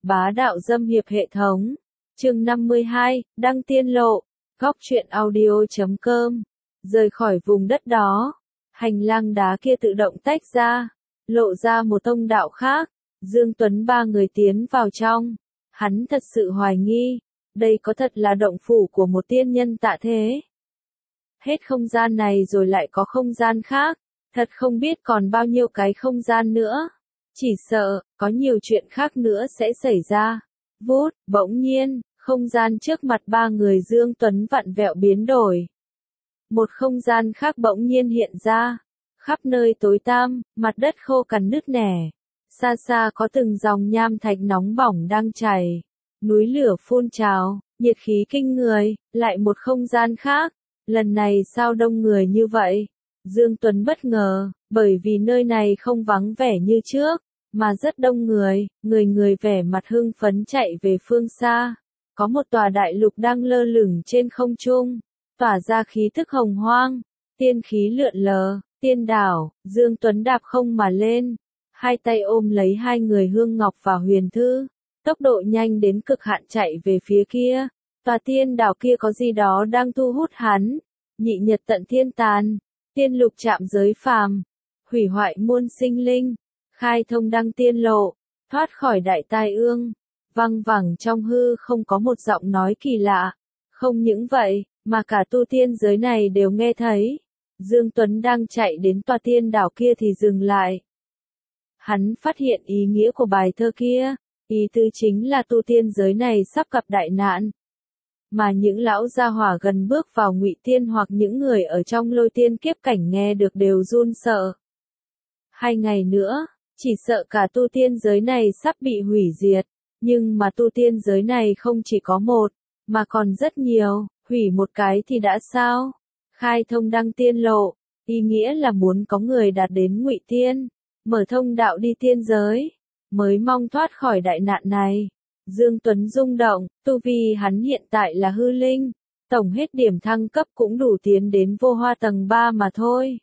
Bá đạo dâm hiệp hệ thống. Chương 52, đăng tiên lộ. Góc truyện audio.com. Rời khỏi vùng đất đó, hành lang đá kia tự động tách ra, lộ ra một thông đạo khác. Dương Tuấn ba người tiến vào trong. Hắn thật sự hoài nghi, đây có thật là động phủ của một tiên nhân tạ thế? Hết không gian này rồi lại có không gian khác, thật không biết còn bao nhiêu cái không gian nữa. Chỉ sợ, có nhiều chuyện khác nữa sẽ xảy ra. Vút, bỗng nhiên, không gian trước mặt ba người Dương Tuấn vặn vẹo biến đổi. Một không gian khác bỗng nhiên hiện ra. Khắp nơi tối tăm, mặt đất khô cằn nứt nẻ. Xa xa có từng dòng nham thạch nóng bỏng đang chảy. Núi lửa phun trào, nhiệt khí kinh người, lại một không gian khác. Lần này sao đông người như vậy? Dương Tuấn bất ngờ, bởi vì nơi này không vắng vẻ như trước, mà rất đông người, người vẻ mặt hưng phấn chạy về phương xa. Có một tòa đại lục đang lơ lửng trên không trung, tỏa ra khí thức hồng hoang, tiên khí lượn lờ, tiên đảo. Dương Tuấn đạp không mà lên, hai tay ôm lấy hai người Hương Ngọc và Huyền Thư, tốc độ nhanh đến cực hạn chạy về phía kia. Tòa tiên đảo kia có gì đó đang thu hút hắn. Nhị nhật tận thiên tàn, tiên lục chạm giới phàm, hủy hoại muôn sinh linh, khai thông đăng tiên lộ, thoát khỏi đại tai ương. Văng vẳng trong hư không có một giọng nói kỳ lạ. Không những vậy, mà cả tu tiên giới này đều nghe thấy. Dương Tuấn đang chạy đến tòa tiên đảo kia thì dừng lại. Hắn phát hiện ý nghĩa của bài thơ kia. Ý tứ chính là tu tiên giới này sắp gặp đại nạn. Mà những lão gia hỏa gần bước vào ngụy tiên hoặc những người ở trong lôi tiên kiếp cảnh nghe được đều run sợ. 2 ngày nữa, chỉ sợ cả tu tiên giới này sắp bị hủy diệt. Nhưng mà tu tiên giới này không chỉ có một, mà còn rất nhiều. Hủy một cái thì đã sao? Khai thông đăng tiên lộ, ý nghĩa là muốn có người đạt đến ngụy tiên, mở thông đạo đi tiên giới, mới mong thoát khỏi đại nạn này. Dương Tuấn rung động, tu vi hắn hiện tại là hư linh, tổng hết điểm thăng cấp cũng đủ tiến đến vô hoa tầng 3 mà thôi.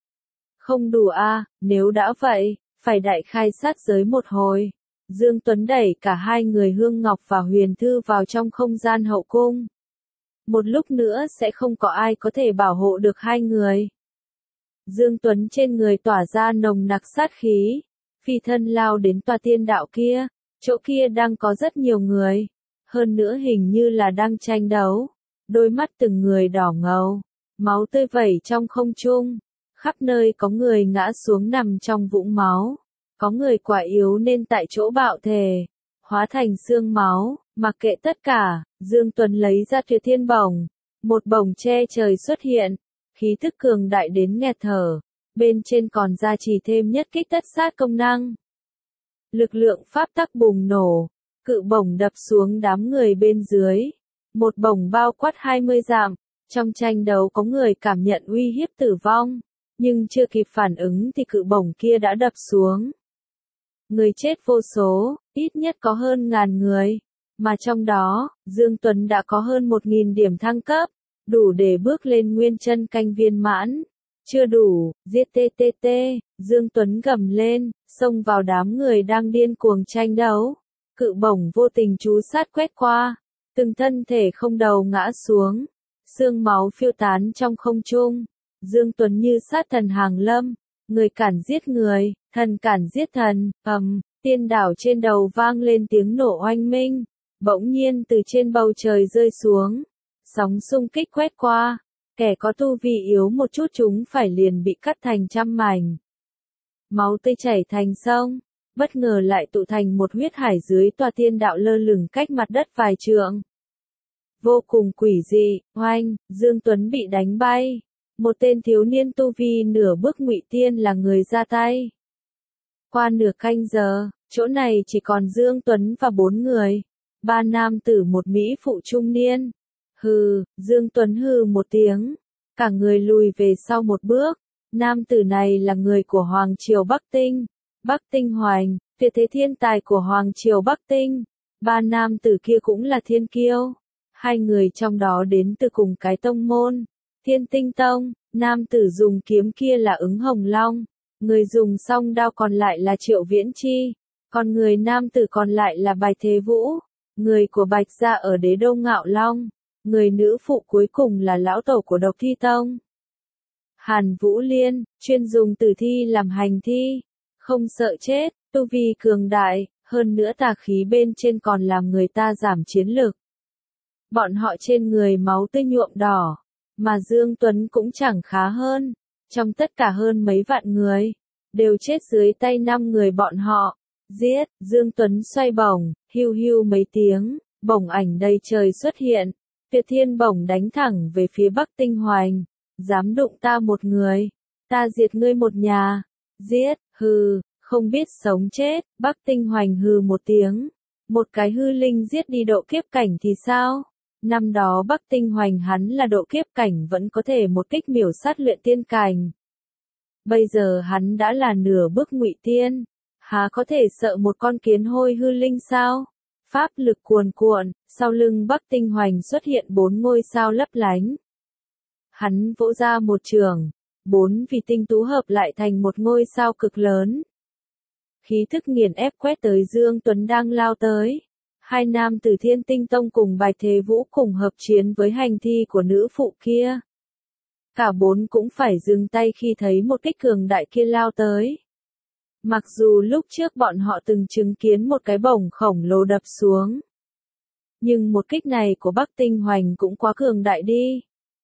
Không đủ à, nếu đã vậy, phải đại khai sát giới một hồi. Dương Tuấn đẩy cả hai người Hương Ngọc và Huyền Thư vào trong không gian hậu cung. Một lúc nữa sẽ không có ai có thể bảo hộ được hai người. Dương Tuấn trên người tỏa ra nồng nặc sát khí, phi thân lao đến tòa tiên đạo kia. Chỗ kia đang có rất nhiều người, hơn nữa hình như là đang tranh đấu. Đôi mắt từng người đỏ ngầu, máu tươi vẩy trong không trung. Khắp nơi có người ngã xuống nằm trong vũng máu. Có người quả yếu nên tại chỗ bạo thể, hóa thành xương máu. Mặc kệ tất cả, Dương Tuấn lấy ra Tuyệt Thiên Bổng. Một bổng che trời xuất hiện, khí thức cường đại đến nghẹt thở. Bên trên còn gia trì thêm nhất kích tất sát công năng. Lực lượng pháp tắc bùng nổ, cự bổng đập xuống đám người bên dưới. Một bổng bao quát 20 dặm. Trong tranh đấu có người cảm nhận uy hiếp tử vong, nhưng chưa kịp phản ứng thì cự bổng kia đã đập xuống. Người chết vô số, ít nhất có hơn 1000 người. Mà trong đó, Dương Tuấn đã có hơn 1000 điểm thăng cấp, đủ để bước lên nguyên chân canh viên mãn. Chưa đủ, giết TTT, Dương Tuấn gầm lên, xông vào đám người đang điên cuồng tranh đấu. Cự bổng vô tình chú sát quét qua, từng thân thể không đầu ngã xuống, xương máu phiêu tán trong không trung. Dương Tuấn như sát thần hàng lâm, người cản giết người, thần cản giết thần. Tiên đảo trên đầu vang lên tiếng nổ oanh minh, bỗng nhiên từ trên bầu trời rơi xuống, sóng xung kích quét qua. Kẻ có tu vi yếu một chút chúng phải liền bị cắt thành trăm mảnh. Máu tươi chảy thành sông, bất ngờ lại tụ thành một huyết hải dưới tòa tiên đạo lơ lửng cách mặt đất vài trượng. Vô cùng quỷ dị, oanh, Dương Tuấn bị đánh bay. Một tên thiếu niên tu vi nửa bước ngụy tiên là người ra tay. Qua nửa canh giờ, chỗ này chỉ còn Dương Tuấn và 4 người. 3 nam tử một mỹ phụ trung niên. Hừ, Dương Tuấn hừ một tiếng, cả người lùi về sau một bước. Nam tử này là người của Hoàng Triều Bắc Tinh, Bắc Tinh Hoành, tuyệt thế thiên tài của Hoàng Triều Bắc Tinh. 3 nam tử kia cũng là thiên kiêu. 2 người trong đó đến từ cùng cái tông môn, Thiên Tinh Tông. Nam tử dùng kiếm kia là Ứng Hồng Long, người dùng song đao còn lại là Triệu Viễn Chi. Còn người nam tử còn lại là Bạch Thế Vũ, người của Bạch gia ở Đế Đô Ngạo Long, người nữ phụ cuối cùng là lão tổ của Độc Thi Tông. Hàn Vũ Liên, chuyên dùng tử thi làm hành thi, không sợ chết, tu vi cường đại, hơn nữa tà khí bên trên còn làm người ta giảm chiến lực. Bọn họ trên người máu tươi nhuộm đỏ, mà Dương Tuấn cũng chẳng khá hơn, trong tất cả hơn mấy vạn người, đều chết dưới tay 5 người bọn họ. Giết, Dương Tuấn xoay bổng, hiu hiu mấy tiếng, bổng ảnh đầy trời xuất hiện, Tuyệt Thiên bổng đánh thẳng về phía Bắc Tinh Hoành, dám đụng ta một người, ta diệt ngươi một nhà. Giết, hừ, không biết sống chết, Bắc Tinh Hoành hừ một tiếng, một cái hư linh giết đi độ kiếp cảnh thì sao? Năm đó Bắc Tinh Hoành hắn là độ kiếp cảnh vẫn có thể một kích miểu sát luyện tiên cảnh. Bây giờ hắn đã là nửa bước ngụy tiên, há có thể sợ một con kiến hôi hư linh sao? Pháp lực cuồn cuộn, sau lưng Bắc Tinh Hoành xuất hiện 4 ngôi sao lấp lánh. Hắn vỗ ra một trường, 4 vì tinh tú hợp lại thành một ngôi sao cực lớn. Khí thức nghiền ép quét tới Dương Tuấn đang lao tới. Hai nam tử Thiên Tinh Tông cùng Bạch Thế Vũ cùng hợp chiến với hành thi của nữ phụ kia. Cả 4 cũng phải dừng tay khi thấy một kích cường đại kia lao tới. Mặc dù lúc trước bọn họ từng chứng kiến một cái bổng khổng lồ đập xuống. Nhưng một kích này của Bắc Tinh Hoành cũng quá cường đại đi.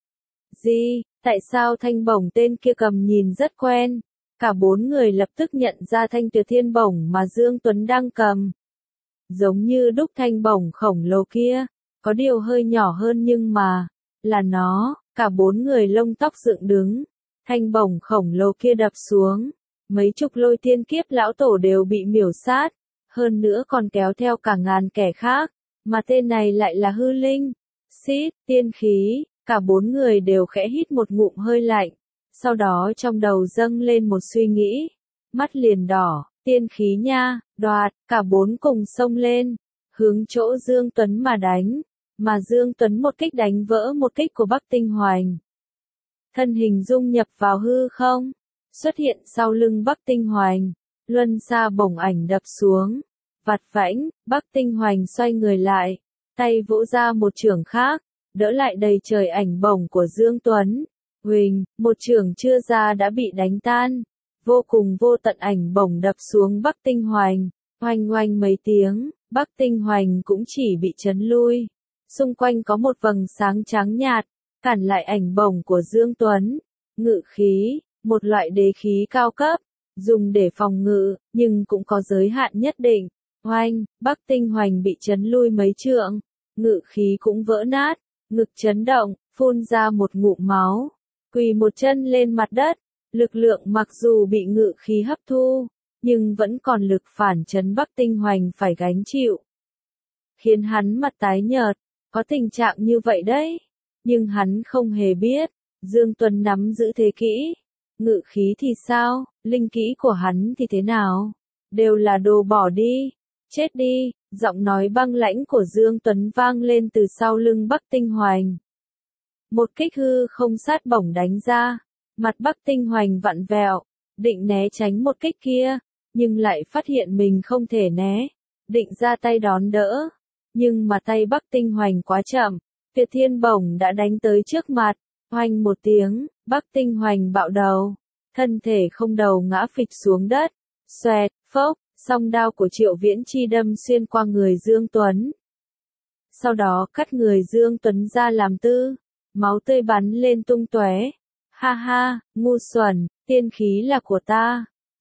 Gì, tại sao thanh bổng tên kia cầm nhìn rất quen? Cả 4 người lập tức nhận ra thanh Tuyệt Thiên bổng mà Dương Tuấn đang cầm. Giống như đúc thanh bổng khổng lồ kia, có điều hơi nhỏ hơn nhưng mà, là nó, cả 4 người lông tóc dựng đứng. Thanh bổng khổng lồ kia đập xuống, mấy chục lôi tiên kiếp lão tổ đều bị miểu sát, hơn nữa còn kéo theo cả ngàn kẻ khác, mà tên này lại là hư linh. Xít, tiên khí, cả 4 người đều khẽ hít một ngụm hơi lạnh, sau đó trong đầu dâng lên một suy nghĩ, mắt liền đỏ, tiên khí nha, đoạt, cả 4 cùng xông lên, hướng chỗ Dương Tuấn mà đánh, mà Dương Tuấn một kích đánh vỡ một kích của Bắc Tinh Hoành. Thân hình dung nhập vào hư không, xuất hiện sau lưng Bắc Tinh Hoành, luân xa bổng ảnh đập xuống, vặt vãnh, Bắc Tinh Hoành xoay người lại, tay vỗ ra một chưởng khác, đỡ lại đầy trời ảnh bổng của Dương Tuấn. Huỳnh, một chưởng chưa ra đã bị đánh tan, vô cùng vô tận ảnh bổng đập xuống Bắc Tinh Hoành, oanh oanh mấy tiếng, Bắc Tinh Hoành cũng chỉ bị chấn lui. Xung quanh có một vầng sáng trắng nhạt, cản lại ảnh bổng của Dương Tuấn. Ngự khí, một loại đế khí cao cấp, dùng để phòng ngự, nhưng cũng có giới hạn nhất định. Oanh, Bắc Tinh Hoành bị chấn lui mấy trượng, ngự khí cũng vỡ nát, ngực chấn động, phun ra một ngụm máu, quỳ một chân lên mặt đất. Lực lượng mặc dù bị ngự khí hấp thu, nhưng vẫn còn lực phản chấn Bắc Tinh Hoành phải gánh chịu. Khiến hắn mặt tái nhợt, có tình trạng như vậy đấy. Nhưng hắn không hề biết, Dương Tuấn nắm giữ thế kỹ. Ngự khí thì sao, linh kỹ của hắn thì thế nào? Đều là đồ bỏ đi, chết đi, giọng nói băng lãnh của Dương Tuấn vang lên từ sau lưng Bắc Tinh Hoành. Một kích hư không sát bổng đánh ra, mặt Bắc Tinh Hoành vặn vẹo, định né tránh một kích kia, nhưng lại phát hiện mình không thể né, định ra tay đón đỡ, nhưng mà tay Bắc Tinh Hoành quá chậm, Tuyệt Thiên bổng đã đánh tới trước mặt, oanh một tiếng, Bắc Tinh Hoành bạo đầu, thân thể không đầu ngã phịch xuống đất, xoẹt, phốc, song đao của Triệu Viễn Chi đâm xuyên qua người Dương Tuấn. Sau đó cắt người Dương Tuấn ra làm tư, máu tươi bắn lên tung tóe. Ha ha, ngu xuẩn, tiên khí là của ta.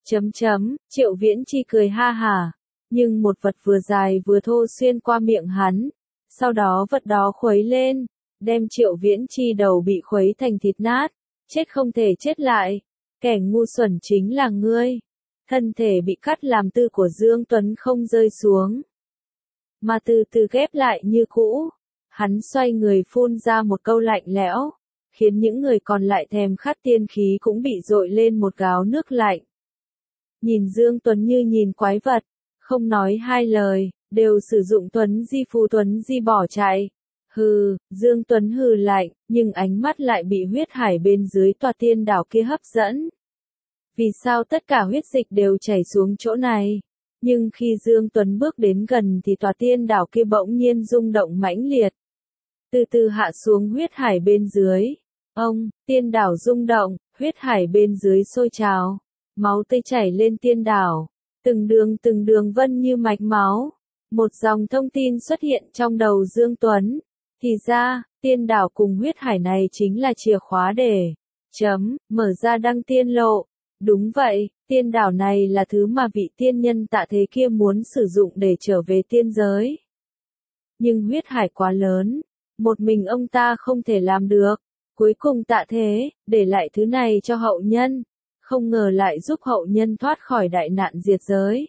Triệu Viễn Chi cười ha hả, nhưng một vật vừa dài vừa thô xuyên qua miệng hắn. Sau đó vật đó khuấy lên, đem Triệu Viễn Chi đầu bị khuấy thành thịt nát, chết không thể chết lại. Kẻ ngu xuẩn chính là ngươi. Thân thể bị cắt làm tư của Dương Tuấn không rơi xuống, mà từ từ ghép lại như cũ. Hắn xoay người phun ra một câu lạnh lẽo, khiến những người còn lại thèm khát tiên khí cũng bị dội lên một gáo nước lạnh. Nhìn Dương Tuấn như nhìn quái vật, không nói hai lời, đều sử dụng Tuấn Di phù Tuấn Di bỏ chạy. Hừ, Dương Tuấn hừ lạnh, nhưng ánh mắt lại bị huyết hải bên dưới tòa tiên đảo kia hấp dẫn. Vì sao tất cả huyết dịch đều chảy xuống chỗ này? Nhưng khi Dương Tuấn bước đến gần thì tòa tiên đảo kia bỗng nhiên rung động mãnh liệt. Từ từ hạ xuống huyết hải bên dưới. Ông, tiên đảo rung động, huyết hải bên dưới sôi trào. Máu tươi chảy lên tiên đảo. Từng đường vân như mạch máu. Một dòng thông tin xuất hiện trong đầu Dương Tuấn. Thì ra, tiên đảo cùng huyết hải này chính là chìa khóa để mở ra đăng tiên lộ. Đúng vậy, tiên đảo này là thứ mà vị tiên nhân Tạ Thế kia muốn sử dụng để trở về tiên giới. Nhưng huyết hải quá lớn, một mình ông ta không thể làm được. Cuối cùng Tạ Thế, để lại thứ này cho hậu nhân. Không ngờ lại giúp hậu nhân thoát khỏi đại nạn diệt giới.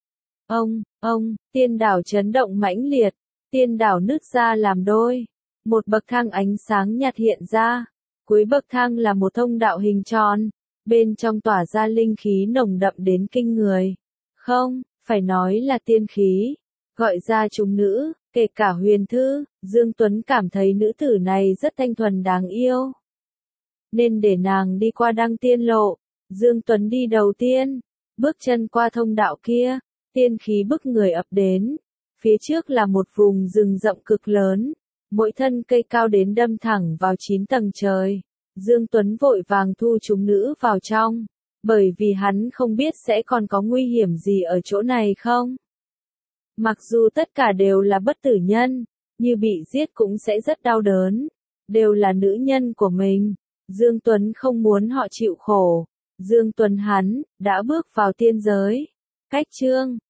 Tiên đảo chấn động mãnh liệt, tiên đảo nứt ra làm đôi. Một bậc thang ánh sáng nhạt hiện ra, cuối bậc thang là một thông đạo hình tròn, bên trong tỏa ra linh khí nồng đậm đến kinh người. Không, phải nói là tiên khí. Gọi ra chúng nữ, kể cả Huyền Thư, Dương Tuấn cảm thấy nữ tử này rất thanh thuần đáng yêu. Nên để nàng đi qua đăng tiên lộ, Dương Tuấn đi đầu tiên, bước chân qua thông đạo kia, tiên khí bức người ập đến. Phía trước là một vùng rừng rậm cực lớn, mỗi thân cây cao đến đâm thẳng vào 9 tầng trời. Dương Tuấn vội vàng thu chúng nữ vào trong, bởi vì hắn không biết sẽ còn có nguy hiểm gì ở chỗ này không. Mặc dù tất cả đều là bất tử nhân, như bị giết cũng sẽ rất đau đớn, đều là nữ nhân của mình. Dương Tuấn không muốn họ chịu khổ. Dương Tuấn hắn đã bước vào tiên giới. Cách chương